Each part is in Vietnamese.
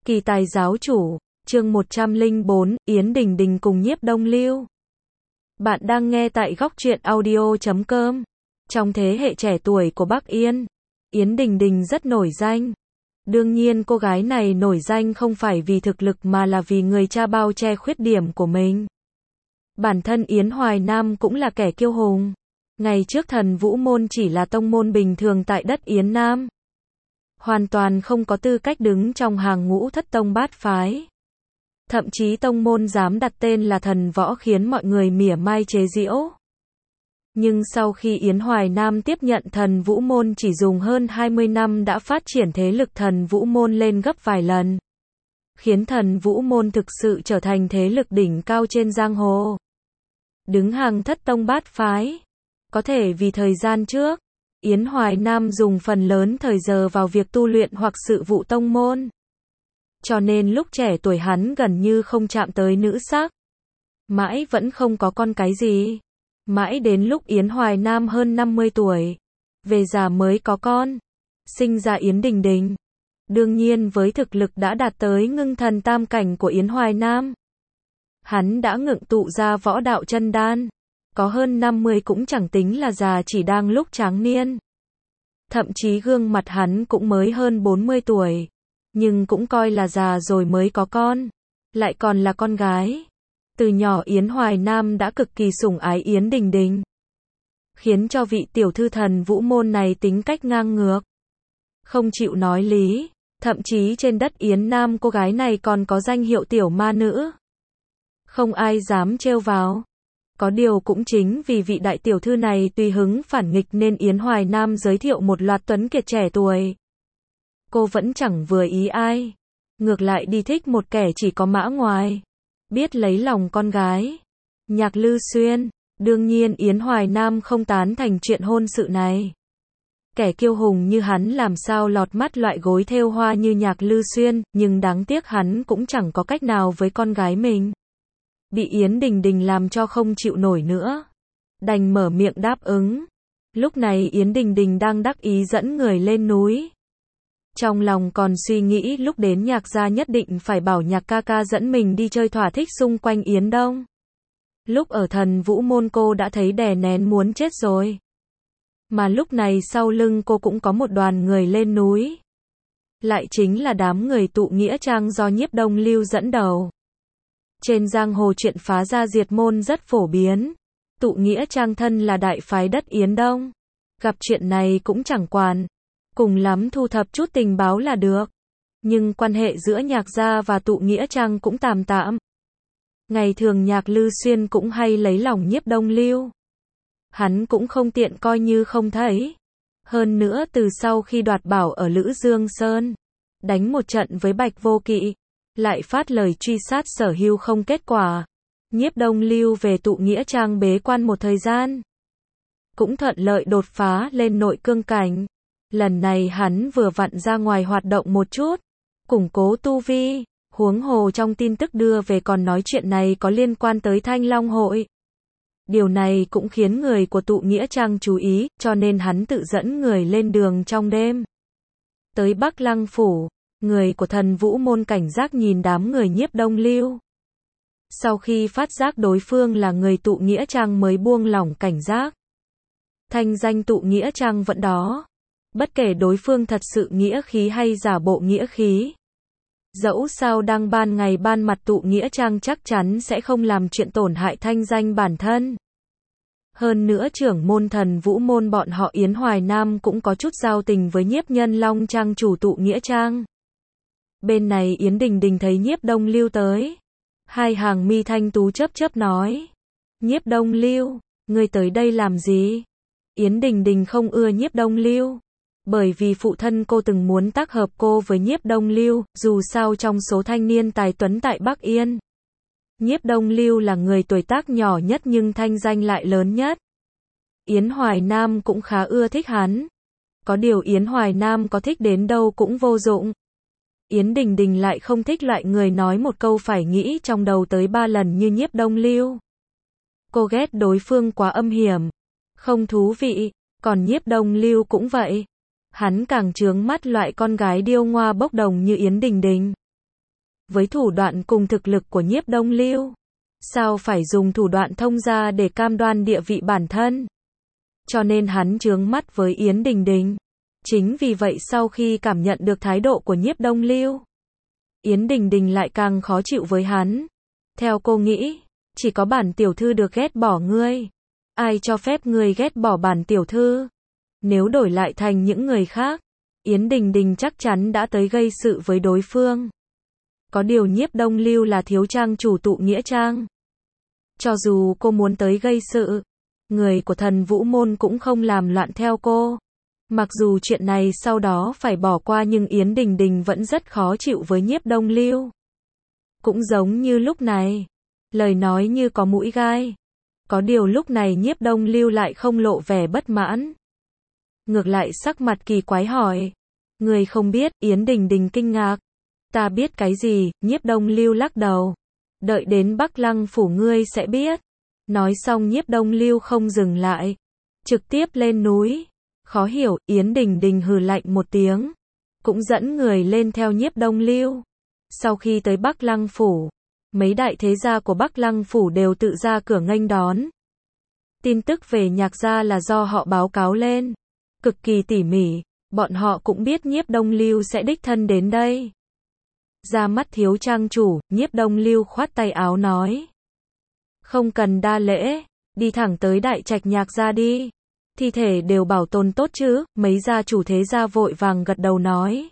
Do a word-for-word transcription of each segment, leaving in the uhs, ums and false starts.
Kỳ tài giáo chủ, chương một trăm lẻ bốn, Yến Đình Đình cùng Nhiếp Đông Lưu. Bạn đang nghe tại góc truyện audio chấm com. Trong thế hệ trẻ tuổi của Bắc Yên, Yến Đình Đình rất nổi danh. Đương nhiên cô gái này nổi danh không phải vì thực lực mà là vì người cha bao che khuyết điểm của mình. Bản thân Yến Hoài Nam cũng là kẻ kiêu hùng. Ngày trước Thần Vũ Môn chỉ là tông môn bình thường tại đất Yến Nam. Hoàn toàn không có tư cách đứng trong hàng ngũ thất tông bát phái. Thậm chí tông môn dám đặt tên là Thần Võ khiến mọi người mỉa mai chế giễu. Nhưng sau khi Yến Hoài Nam tiếp nhận Thần Vũ Môn chỉ dùng hơn hai mươi năm đã phát triển thế lực Thần Vũ Môn lên gấp vài lần. Khiến Thần Vũ Môn thực sự trở thành thế lực đỉnh cao trên giang hồ. Đứng hàng thất tông bát phái. Có thể vì thời gian trước, Yến Hoài Nam dùng phần lớn thời giờ vào việc tu luyện hoặc sự vụ tông môn. Cho nên lúc trẻ tuổi hắn gần như không chạm tới nữ sắc. Mãi vẫn không có con cái gì. Mãi đến lúc Yến Hoài Nam hơn năm mươi tuổi, về già mới có con, sinh ra Yến Đình Đình. Đương nhiên với thực lực đã đạt tới ngưng thần tam cảnh của Yến Hoài Nam, hắn đã ngưng tụ ra võ đạo chân đan. Có hơn năm mươi cũng chẳng tính là già, chỉ đang lúc tráng niên. Thậm chí gương mặt hắn cũng mới hơn bốn mươi tuổi. Nhưng cũng coi là già rồi mới có con. Lại còn là con gái. Từ nhỏ Yến Hoài Nam đã cực kỳ sủng ái Yến Đình Đình. Khiến cho vị tiểu thư Thần Vũ Môn này tính cách ngang ngược. Không chịu nói lý. Thậm chí trên đất Yến Nam cô gái này còn có danh hiệu tiểu ma nữ. Không ai dám trêu vào. Có điều cũng chính vì vị đại tiểu thư này tùy hứng phản nghịch nên Yến Hoài Nam giới thiệu một loạt tuấn kiệt trẻ tuổi. Cô vẫn chẳng vừa ý ai. Ngược lại đi thích một kẻ chỉ có mã ngoài. Biết lấy lòng con gái. Nhạc Lư Xuyên. Đương nhiên Yến Hoài Nam không tán thành chuyện hôn sự này. Kẻ kiêu hùng như hắn làm sao lọt mắt loại gối thêu hoa như Nhạc Lư Xuyên, nhưng đáng tiếc hắn cũng chẳng có cách nào với con gái mình. Bị Yến Đình Đình làm cho không chịu nổi nữa. Đành mở miệng đáp ứng. Lúc này Yến Đình Đình đang đắc ý dẫn người lên núi. Trong lòng còn suy nghĩ lúc đến Nhạc gia nhất định phải bảo Nhạc ca ca dẫn mình đi chơi thỏa thích xung quanh Yến Đông. Lúc ở Thần Vũ Môn cô đã thấy đè nén muốn chết rồi. Mà lúc này sau lưng cô cũng có một đoàn người lên núi. Lại chính là đám người tụ nghĩa trang do Nhiếp Đông Lưu dẫn đầu. Trên giang hồ chuyện phá gia diệt môn rất phổ biến. Tụ nghĩa trang thân là đại phái đất Yến Đông. Gặp chuyện này cũng chẳng quản. Cùng lắm thu thập chút tình báo là được. Nhưng quan hệ giữa Nhạc gia và tụ nghĩa trang cũng tạm tạm. Ngày thường Nhạc Lư Xuyên cũng hay lấy lòng Nhiếp Đông Lưu. Hắn cũng không tiện coi như không thấy. Hơn nữa từ sau khi đoạt bảo ở Lữ Dương Sơn, đánh một trận với Bạch Vô Kỵ, lại phát lời truy sát Sở Hưu không kết quả. Nhiếp Đông Lưu về tụ nghĩa trang bế quan một thời gian. Cũng thuận lợi đột phá lên nội cương cảnh. Lần này hắn vừa vặn ra ngoài hoạt động một chút, củng cố tu vi. Huống hồ trong tin tức đưa về còn nói chuyện này có liên quan tới Thanh Long Hội. Điều này cũng khiến người của tụ nghĩa trang chú ý, cho nên hắn tự dẫn người lên đường trong đêm. Tới Bắc Lăng Phủ. Người của Thần Vũ Môn cảnh giác nhìn đám người Nhiếp Đông Lưu. Sau khi phát giác đối phương là người tụ nghĩa trang mới buông lỏng cảnh giác. Thanh danh tụ nghĩa trang vẫn đó. Bất kể đối phương thật sự nghĩa khí hay giả bộ nghĩa khí. Dẫu sao đang ban ngày ban mặt tụ nghĩa trang chắc chắn sẽ không làm chuyện tổn hại thanh danh bản thân. Hơn nữa trưởng môn Thần Vũ Môn bọn họ Yến Hoài Nam cũng có chút giao tình với Nhiếp Nhân Long trang chủ tụ nghĩa trang. Bên này Yến Đình Đình thấy Nhiếp Đông Lưu tới. Hai hàng mi thanh tú chớp chớp nói. Nhiếp Đông Lưu, ngươi tới đây làm gì? Yến Đình Đình không ưa Nhiếp Đông Lưu. Bởi vì phụ thân cô từng muốn tác hợp cô với Nhiếp Đông Lưu, dù sao trong số thanh niên tài tuấn tại Bắc Yên. Nhiếp Đông Lưu là người tuổi tác nhỏ nhất nhưng thanh danh lại lớn nhất. Yến Hoài Nam cũng khá ưa thích hắn. Có điều Yến Hoài Nam có thích đến đâu cũng vô dụng. Yến Đình Đình lại không thích loại người nói một câu phải nghĩ trong đầu tới ba lần như Nhiếp Đông Lưu. Cô ghét đối phương quá âm hiểm, không thú vị, còn Nhiếp Đông Lưu cũng vậy. Hắn càng chướng mắt loại con gái điêu ngoa bốc đồng như Yến Đình Đình. Với thủ đoạn cùng thực lực của Nhiếp Đông Lưu, sao phải dùng thủ đoạn thông gia để cam đoan địa vị bản thân? Cho nên hắn chướng mắt với Yến Đình Đình. Chính vì vậy sau khi cảm nhận được thái độ của Nhiếp Đông Lưu, Yến Đình Đình lại càng khó chịu với hắn. Theo cô nghĩ, chỉ có bản tiểu thư được ghét bỏ ngươi. Ai cho phép ngươi ghét bỏ bản tiểu thư? Nếu đổi lại thành những người khác, Yến Đình Đình chắc chắn đã tới gây sự với đối phương. Có điều Nhiếp Đông Lưu là thiếu trang chủ tụ nghĩa trang. Cho dù cô muốn tới gây sự, người của Thần Vũ Môn cũng không làm loạn theo cô. Mặc dù chuyện này sau đó phải bỏ qua nhưng Yến Đình Đình vẫn rất khó chịu với Nhiếp Đông Lưu. Cũng giống như lúc này, lời nói như có mũi gai. Có điều lúc này Nhiếp Đông Lưu lại không lộ vẻ bất mãn. Ngược lại sắc mặt kỳ quái hỏi. Người không biết, Yến Đình Đình kinh ngạc. Ta biết cái gì, Nhiếp Đông Lưu lắc đầu. Đợi đến Bắc Lăng phủ ngươi sẽ biết. Nói xong Nhiếp Đông Lưu không dừng lại. Trực tiếp lên núi. Khó hiểu, Yến Đình Đình hừ lạnh một tiếng. Cũng dẫn người lên theo Nhiếp Đông Lưu. Sau khi tới Bắc Lăng phủ, mấy đại thế gia của Bắc Lăng phủ đều tự ra cửa nghênh đón. Tin tức về Nhạc gia là do họ báo cáo lên. Cực kỳ tỉ mỉ, bọn họ cũng biết Nhiếp Đông Lưu sẽ đích thân đến đây. Ra mắt thiếu trang chủ, Nhiếp Đông Lưu khoát tay áo nói. Không cần đa lễ, đi thẳng tới đại trạch Nhạc gia đi. Thi thể đều bảo tồn tốt chứ, mấy gia chủ thế gia vội vàng gật đầu nói.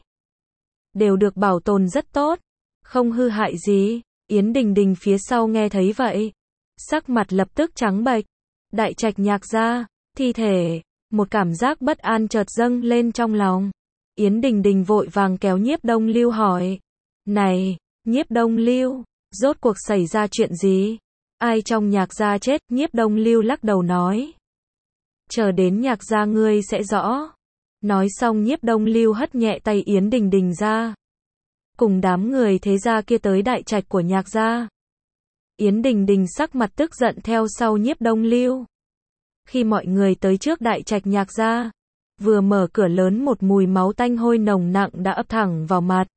Đều được bảo tồn rất tốt, không hư hại gì. Yến Đình Đình phía sau nghe thấy vậy, sắc mặt lập tức trắng bệch. Đại trạch Nhạc gia, thi thể, một cảm giác bất an chợt dâng lên trong lòng. Yến Đình Đình vội vàng kéo Nhiếp Đông Lưu hỏi. Này, Nhiếp Đông Lưu, rốt cuộc xảy ra chuyện gì? Ai trong Nhạc gia chết? Nhiếp Đông Lưu lắc đầu nói. Chờ đến Nhạc gia ngươi sẽ rõ. Nói xong Nhiếp Đông Lưu hất nhẹ tay Yến Đình Đình ra. Cùng đám người thế gia kia tới đại trạch của Nhạc gia. Yến Đình Đình sắc mặt tức giận theo sau Nhiếp Đông Lưu. Khi mọi người tới trước đại trạch Nhạc gia, vừa mở cửa lớn một mùi máu tanh hôi nồng nặng đã ập thẳng vào mặt.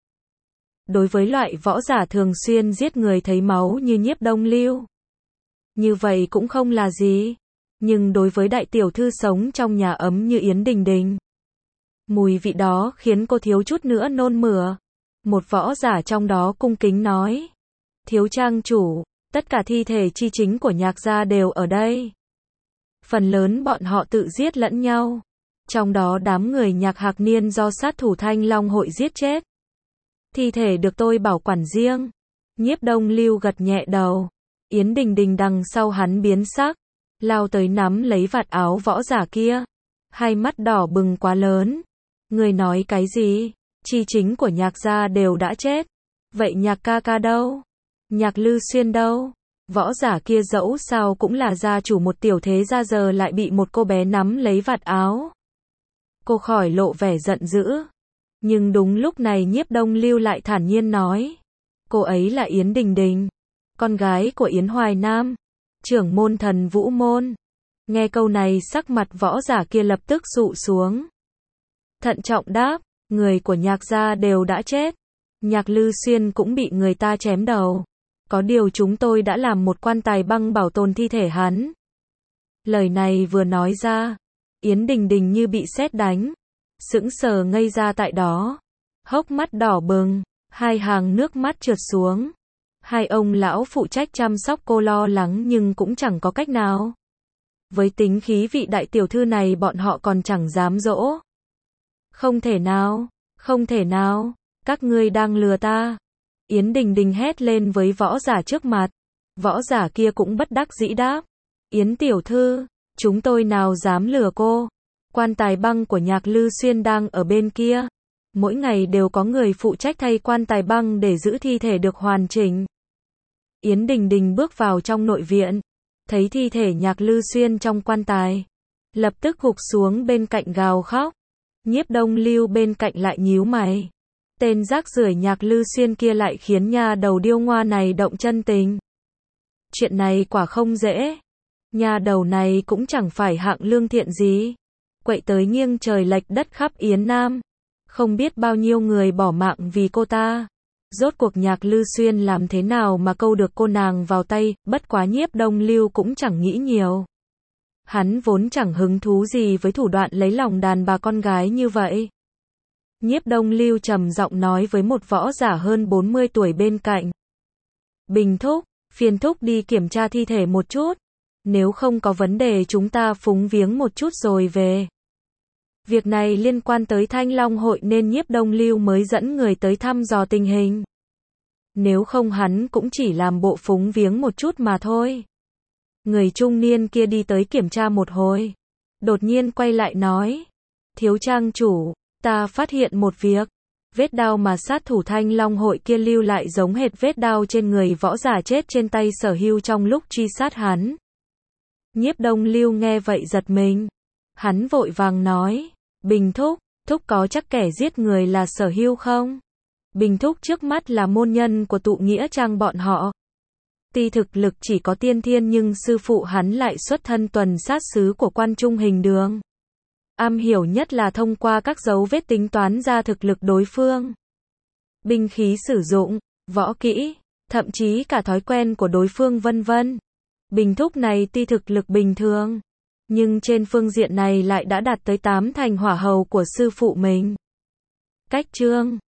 Đối với loại võ giả thường xuyên giết người thấy máu như Nhiếp Đông Lưu, như vậy cũng không là gì. Nhưng đối với đại tiểu thư sống trong nhà ấm như Yến Đình Đình, mùi vị đó khiến cô thiếu chút nữa nôn mửa. Một võ giả trong đó cung kính nói. Thiếu trang chủ, tất cả thi thể chi chính của Nhạc gia đều ở đây. Phần lớn bọn họ tự giết lẫn nhau. Trong đó đám người Nhạc Hạc Niên do sát thủ Thanh Long hội giết chết. Thi thể được tôi bảo quản riêng. Nhiếp Đông Lưu gật nhẹ đầu. Yến Đình Đình đằng sau hắn biến sắc, lao tới nắm lấy vạt áo võ giả kia. Hai mắt đỏ bừng quá lớn. Người nói cái gì? Chi chính của Nhạc gia đều đã chết. Vậy Nhạc ca ca đâu? Nhạc Lư Xuyên đâu? Võ giả kia dẫu sao cũng là gia chủ một tiểu thế gia giờ lại bị một cô bé nắm lấy vạt áo. Cô khỏi lộ vẻ giận dữ. Nhưng đúng lúc này Nhiếp Đông Lưu lại thản nhiên nói. Cô ấy là Yến Đình Đình, con gái của Yến Hoài Nam, trưởng môn Thần Vũ Môn. Nghe câu này sắc mặt võ giả kia lập tức dụ xuống. Thận trọng đáp, người của Nhạc gia đều đã chết. Nhạc Lư Xuyên cũng bị người ta chém đầu. Có điều chúng tôi đã làm một quan tài băng bảo tồn thi thể hắn. Lời này vừa nói ra, Yến Đình Đình như bị sét đánh, sững sờ ngây ra tại đó, hốc mắt đỏ bừng, hai hàng nước mắt trượt xuống. Hai ông lão phụ trách chăm sóc cô lo lắng nhưng cũng chẳng có cách nào. Với tính khí vị đại tiểu thư này bọn họ còn chẳng dám dỗ. Không thể nào, không thể nào, các ngươi đang lừa ta. Yến Đình Đình hét lên với võ giả trước mặt. Võ giả kia cũng bất đắc dĩ đáp. Yến tiểu thư, chúng tôi nào dám lừa cô. Quan tài băng của Nhạc Lư Xuyên đang ở bên kia. Mỗi ngày đều có người phụ trách thay quan tài băng để giữ thi thể được hoàn chỉnh. Yến Đình Đình bước vào trong nội viện, thấy thi thể Nhạc Lư Xuyên trong quan tài, lập tức gục xuống bên cạnh gào khóc. Nhiếp Đông Lưu bên cạnh lại nhíu mày. Tên rác rưởi Nhạc Lư Xuyên kia lại khiến nha đầu điêu ngoa này động chân tình. Chuyện này quả không dễ. Nha đầu này cũng chẳng phải hạng lương thiện gì. Quậy tới nghiêng trời lệch đất khắp Yến Nam. Không biết bao nhiêu người bỏ mạng vì cô ta. Rốt cuộc Nhạc Lư Xuyên làm thế nào mà câu được cô nàng vào tay, bất quá Nhiếp Đông Lưu cũng chẳng nghĩ nhiều. Hắn vốn chẳng hứng thú gì với thủ đoạn lấy lòng đàn bà con gái như vậy. Nhiếp Đông Lưu trầm giọng nói với một võ giả hơn bốn mươi tuổi bên cạnh. Bình thúc, phiền thúc đi kiểm tra thi thể một chút. Nếu không có vấn đề chúng ta phúng viếng một chút rồi về. Việc này liên quan tới Thanh Long hội nên Nhiếp Đông Lưu mới dẫn người tới thăm dò tình hình. Nếu không hắn cũng chỉ làm bộ phúng viếng một chút mà thôi. Người trung niên kia đi tới kiểm tra một hồi. Đột nhiên quay lại nói. Thiếu trang chủ, ta phát hiện một việc. Vết đao mà sát thủ Thanh Long hội kia lưu lại giống hệt vết đao trên người võ giả chết trên tay Sở Hưu trong lúc truy sát hắn. Nhiếp Đông Lưu nghe vậy giật mình. Hắn vội vàng nói. Bình thúc, thúc có chắc kẻ giết người là Sở Hưu không? Bình thúc trước mắt là môn nhân của tụ nghĩa trang bọn họ. Tuy thực lực chỉ có tiên thiên nhưng sư phụ hắn lại xuất thân tuần sát sứ của Quan Trung Hình Đường. Am hiểu nhất là thông qua các dấu vết tính toán ra thực lực đối phương. Binh khí sử dụng, võ kỹ, thậm chí cả thói quen của đối phương vân vân. Bình thúc này tuy thực lực bình thường, nhưng trên phương diện này lại đã đạt tới tám thành hỏa hầu của sư phụ mình. Cách chương